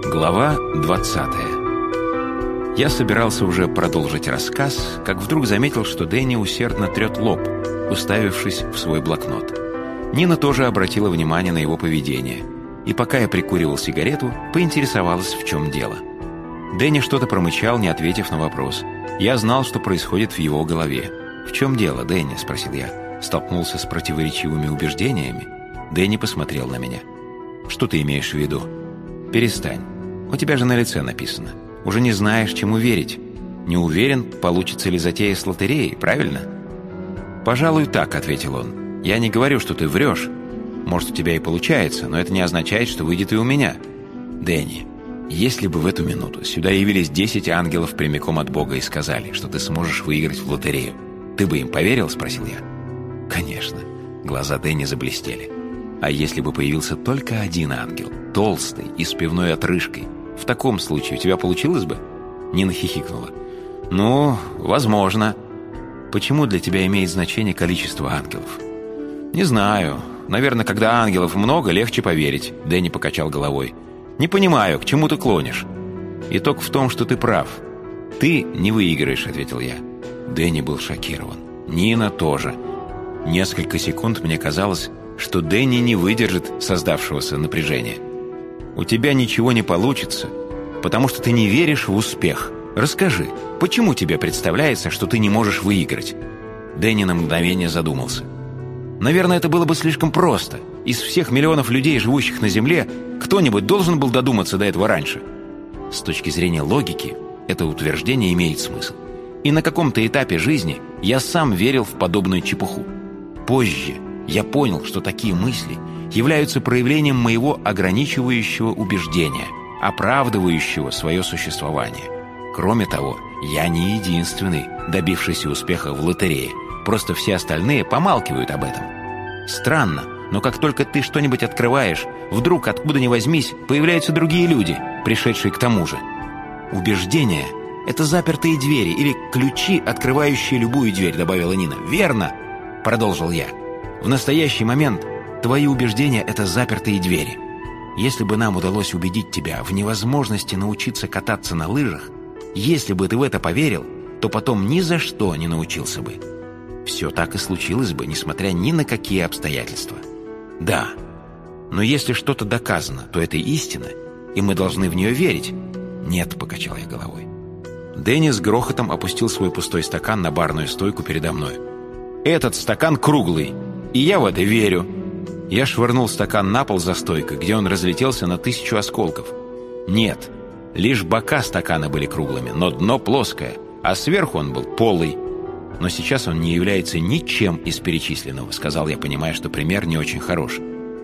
Глава 20. Я собирался уже продолжить рассказ, как вдруг заметил, что Дэнни усердно трет лоб, уставившись в свой блокнот. Нина тоже обратила внимание на его поведение, и пока я прикуривал сигарету, поинтересовалась, в чем дело. Дэнни что-то промычал, не ответив на вопрос. Я знал, что происходит в его голове. «В чем дело, Дэнни?» – спросил я. Столкнулся с противоречивыми убеждениями. Дэнни посмотрел на меня. «Что ты имеешь в виду?» «Перестань. У тебя же на лице написано. Уже не знаешь, чему верить. Не уверен, получится ли затея с лотереей, правильно?» «Пожалуй, так», — ответил он. «Я не говорю, что ты врешь. Может, у тебя и получается, но это не означает, что выйдет и у меня. Дэнни, если бы в эту минуту сюда явились 10 ангелов прямиком от Бога и сказали, что ты сможешь выиграть в лотерею, ты бы им поверил?» — спросил я. «Конечно». Глаза Дэнни заблестели. «А если бы появился только один ангел, толстый и с пивной отрыжкой, в таком случае у тебя получилось бы?» Нина хихикнула. «Ну, возможно. Почему для тебя имеет значение количество ангелов?» «Не знаю. Наверное, когда ангелов много, легче поверить», — Дэнни покачал головой. «Не понимаю, к чему ты клонишь?» «Итог в том, что ты прав. Ты не выиграешь», — ответил я. Дэнни был шокирован. Нина тоже. Несколько секунд мне казалось, что Дэнни не выдержит создавшегося напряжения. «У тебя ничего не получится, потому что ты не веришь в успех. Расскажи, почему тебе представляется, что ты не можешь выиграть?» Дэнни на мгновение задумался. «Наверное, это было бы слишком просто. Из всех миллионов людей, живущих на Земле, кто-нибудь должен был додуматься до этого раньше». С точки зрения логики, это утверждение имеет смысл. И на каком-то этапе жизни я сам верил в подобную чепуху. Позже я понял, что такие мысли являются проявлением моего ограничивающего убеждения, оправдывающего свое существование. Кроме того, я не единственный, добившийся успеха в лотерее. Просто все остальные помалкивают об этом. Странно, но как только ты что-нибудь открываешь, вдруг, откуда ни возьмись, появляются другие люди, пришедшие к тому же. Убеждение — это запертые двери или ключи, открывающие любую дверь, добавила Нина. «Верно!» — продолжил я. «В настоящий момент твои убеждения — это запертые двери. Если бы нам удалось убедить тебя в невозможности научиться кататься на лыжах, если бы ты в это поверил, то потом ни за что не научился бы. Все так и случилось бы, несмотря ни на какие обстоятельства. Да, но если что-то доказано, то это истина, и мы должны в нее верить». «Нет», — покачал я головой. Дэнни с грохотом опустил свой пустой стакан на барную стойку передо мной. «Этот стакан круглый, и я в это верю». Я швырнул стакан на пол за стойкой, где он разлетелся на 1000 осколков. Нет, лишь бока стакана были круглыми, но дно плоское, а сверху он был полый. «Но сейчас он не является ничем из перечисленного», — сказал я, понимая, что пример не очень хорош.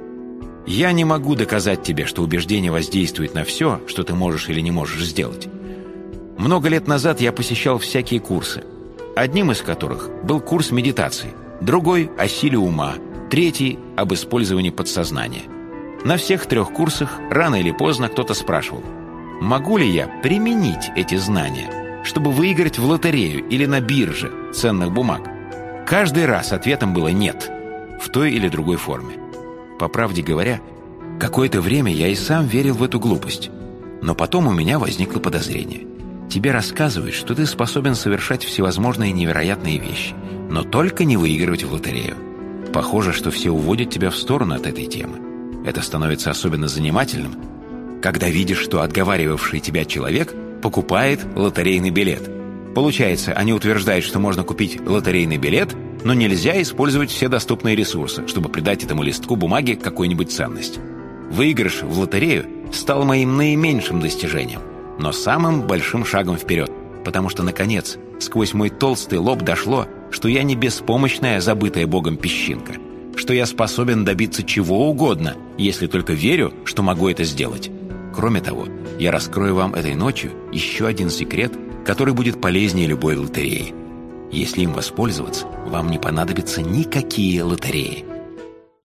«Я не могу доказать тебе, что убеждение воздействует на все, что ты можешь или не можешь сделать. Много лет назад я посещал всякие курсы, одним из которых был курс медитации, другой — о силе ума, третий — об использовании подсознания. На всех 3 курсах рано или поздно кто-то спрашивал, могу ли я применить эти знания, чтобы выиграть в лотерею или на бирже ценных бумаг. Каждый раз ответом было «нет», в той или другой форме. По правде говоря, какое-то время я и сам верил в эту глупость, но потом у меня возникло подозрение. Тебе рассказывают, что ты способен совершать всевозможные невероятные вещи, но только не выигрывать в лотерею. Похоже, что все уводят тебя в сторону от этой темы. Это становится особенно занимательным, когда видишь, что отговаривавший тебя человек покупает лотерейный билет. Получается, они утверждают, что можно купить лотерейный билет, но нельзя использовать все доступные ресурсы, чтобы придать этому листку бумаги какую-нибудь ценность. Выигрыш в лотерею стал моим наименьшим достижением, но самым большим шагом вперед, потому что, наконец, сквозь мой толстый лоб дошло, что я не беспомощная, забытая Богом песчинка, что я способен добиться чего угодно, если только верю, что могу это сделать. Кроме того, я раскрою вам этой ночью еще один секрет, который будет полезнее любой лотереи. Если им воспользоваться, вам не понадобятся никакие лотереи.